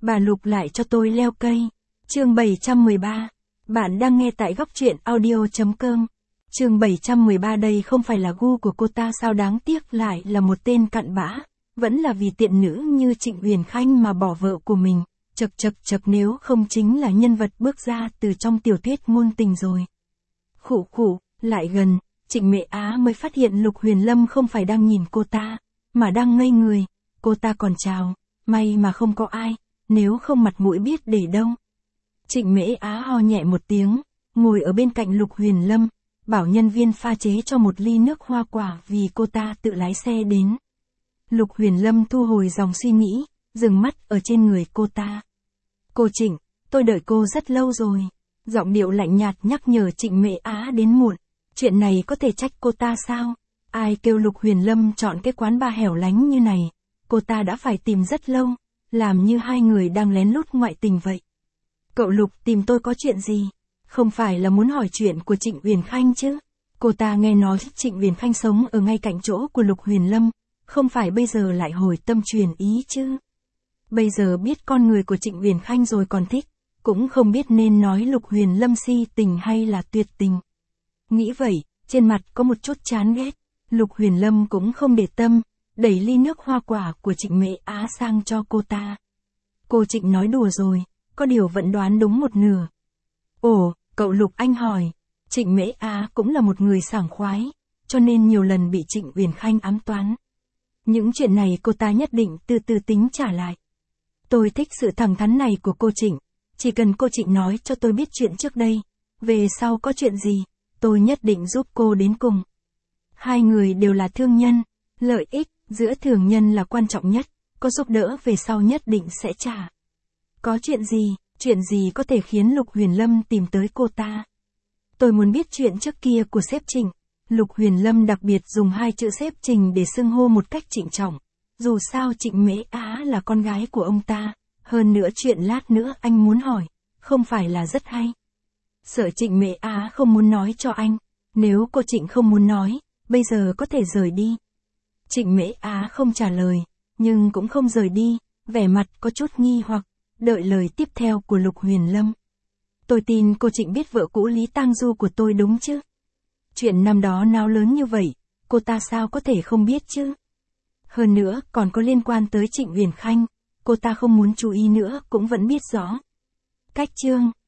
Bà Lục lại cho tôi leo cây. Chương 713. Bạn đang nghe tại góc truyện audio.com. Chương 713 đây không phải là gu của cô ta sao, đáng tiếc lại là một tên cặn bã. Vẫn là vì tiện nữ như Trịnh Uyển Khanh mà bỏ vợ của mình. Chật nếu không chính là nhân vật bước ra từ trong tiểu thuyết ngôn tình rồi. Khụ, lại gần, Trịnh Mễ Á mới phát hiện Lục Huyền Lâm không phải đang nhìn cô ta, mà đang ngây người. Cô ta còn chào, may mà không có ai, nếu không mặt mũi biết để đâu. Trịnh Mễ Á ho nhẹ một tiếng, ngồi ở bên cạnh Lục Huyền Lâm, bảo nhân viên pha chế cho một ly nước hoa quả vì cô ta tự lái xe đến. Lục Huyền Lâm thu hồi dòng suy nghĩ, dừng mắt ở trên người cô ta. Cô Trịnh, tôi đợi cô rất lâu rồi. Giọng điệu lạnh nhạt nhắc nhở Trịnh Mễ Á đến muộn. Chuyện này có thể trách cô ta sao? Ai kêu Lục Huyền Lâm chọn cái quán bar hẻo lánh như này? Cô ta đã phải tìm rất lâu, làm như hai người đang lén lút ngoại tình vậy. Cậu Lục tìm tôi có chuyện gì? Không phải là muốn hỏi chuyện của Trịnh Uyển Khanh chứ? Cô ta nghe nói Trịnh Uyển Khanh sống ở ngay cạnh chỗ của Lục Huyền Lâm, không phải bây giờ lại hồi tâm truyền ý chứ? Bây giờ biết con người của Trịnh Uyển Khanh rồi còn thích, cũng không biết nên nói Lục Huyền Lâm si tình hay là tuyệt tình. Nghĩ vậy, trên mặt có một chút chán ghét, Lục Huyền Lâm cũng không để tâm, đẩy ly nước hoa quả của Trịnh Mễ Á sang cho cô ta. Cô Trịnh nói đùa rồi, có điều vẫn đoán đúng một nửa. Ồ, cậu Lục anh hỏi, Trịnh Mễ Á cũng là một người sảng khoái, cho nên nhiều lần bị Trịnh Uyển Khanh ám toán. Những chuyện này cô ta nhất định từ từ tính trả lại. Tôi thích sự thẳng thắn này của cô Trịnh, chỉ cần cô Trịnh nói cho tôi biết chuyện trước đây, về sau có chuyện gì, tôi nhất định giúp cô đến cùng. Hai người đều là thương nhân, lợi ích giữa thương nhân là quan trọng nhất, có giúp đỡ về sau nhất định sẽ trả. Có chuyện gì có thể khiến Lục Huyền Lâm tìm tới cô ta? Tôi muốn biết chuyện trước kia của sếp Trịnh. Lục Huyền Lâm đặc biệt dùng hai chữ sếp Trịnh để xưng hô một cách trịnh trọng. Dù sao Trịnh Mễ Á là con gái của ông ta, hơn nữa chuyện lát nữa anh muốn hỏi, không phải là rất hay. Sợ Trịnh Mễ Á không muốn nói cho anh, nếu cô Trịnh không muốn nói, bây giờ có thể rời đi. Trịnh Mễ Á không trả lời, nhưng cũng không rời đi, vẻ mặt có chút nghi hoặc, đợi lời tiếp theo của Lục Huyền Lâm. Tôi tin cô Trịnh biết vợ cũ Lý Tang Du của tôi đúng chứ? Chuyện năm đó náo lớn như vậy, cô ta sao có thể không biết chứ? Hơn nữa, còn có liên quan tới Trịnh Uyển Khanh, cô ta không muốn chú ý nữa cũng vẫn biết rõ. Cách chương